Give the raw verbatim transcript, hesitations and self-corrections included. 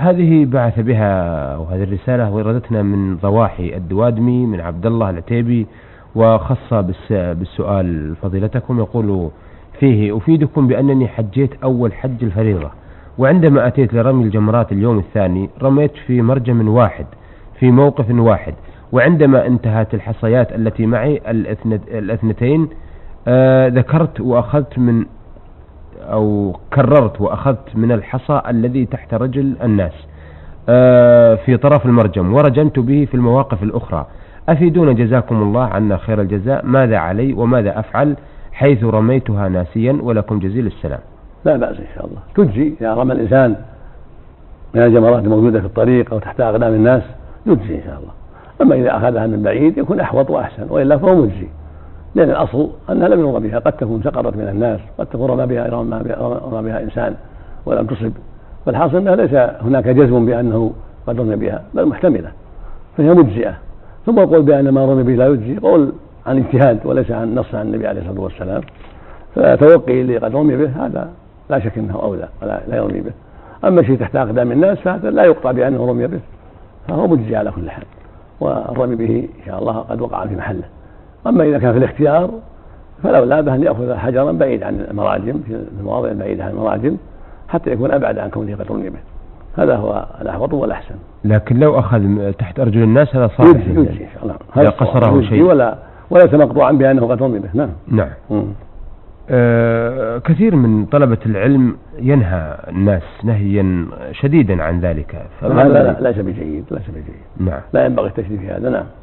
هذه بعث بها وهذه الرسالة وردتنا من ضواحي الدوادمي من عبد الله العتيبي، وخص بالسؤال فضيلتكم. يقول فيه: أفيدكم بأنني حجيت أول حج الفريضة، وعندما أتيت لرمي الجمرات اليوم الثاني رميت في مرجم واحد في موقف واحد، وعندما انتهت الحصيات التي معي الاثنتين آه ذكرت وأخذت من أو كررت وأخذت من الحصى الذي تحت رجل الناس آه في طرف المرجم ورجمت به في المواقف الأخرى. أفيدون جزاكم الله عنا خير الجزاء، ماذا علي وماذا أفعل حيث رميتها ناسيا؟ ولكم جزيل السلام. لا بأس إن شاء الله، تجزي إذا رمى الإنسان من الجمرات الموجودة في الطريق أو تحت أقدام الناس يجزي إن شاء الله. أما إذا أخذها من بعيد يكون أحوط وأحسن، وإلا فهو مجزي، لأن الأصل أنها لم يرمى بها، قد تكون سقطت من الناس، قد تكون رمى بها رمى بها إنسان ولم تصب، فالحاصل أنها ليس هناك جزم بأنه قد رمي بها، بل محتملة، فهي مجزئة. ثم يقول بأن ما رمي به لا يجزي قول عن اجتهاد وليس عن نص عن النبي عليه الصلاة والسلام، فتوقي اللي قد رمي به هذا لا شك أنه أولى ولا لا يرمي به. أما شيء تحت أقدام الناس فهذا لا يقطع بأنه رمي به، فهو مجزي على كل حال، والرمي به إن شاء الله قد وقع في محله. أما إذا كان في الاختيار فلو لا بأس أن يأخذ حجرا بعيد عن المراجم في المواضع البعيدة عن المراجم حتى يكون أبعد عن كونه قد رمي به، هذا هو الأحوط والأحسن. لكن لو أخذ تحت أرجل الناس هذا صحيح يجزي إن شاء الله، هذا قصره شيء ولا وليس مقطوعا بأنه قد رمي به. نعم نعم. آه كثير من طلبة العلم ينهى الناس نهيا شديدا عن ذلك، فهذا لا ليس بجيد، ليس بجيد. نعم، لا ينبغي التشديد في هذا. نعم.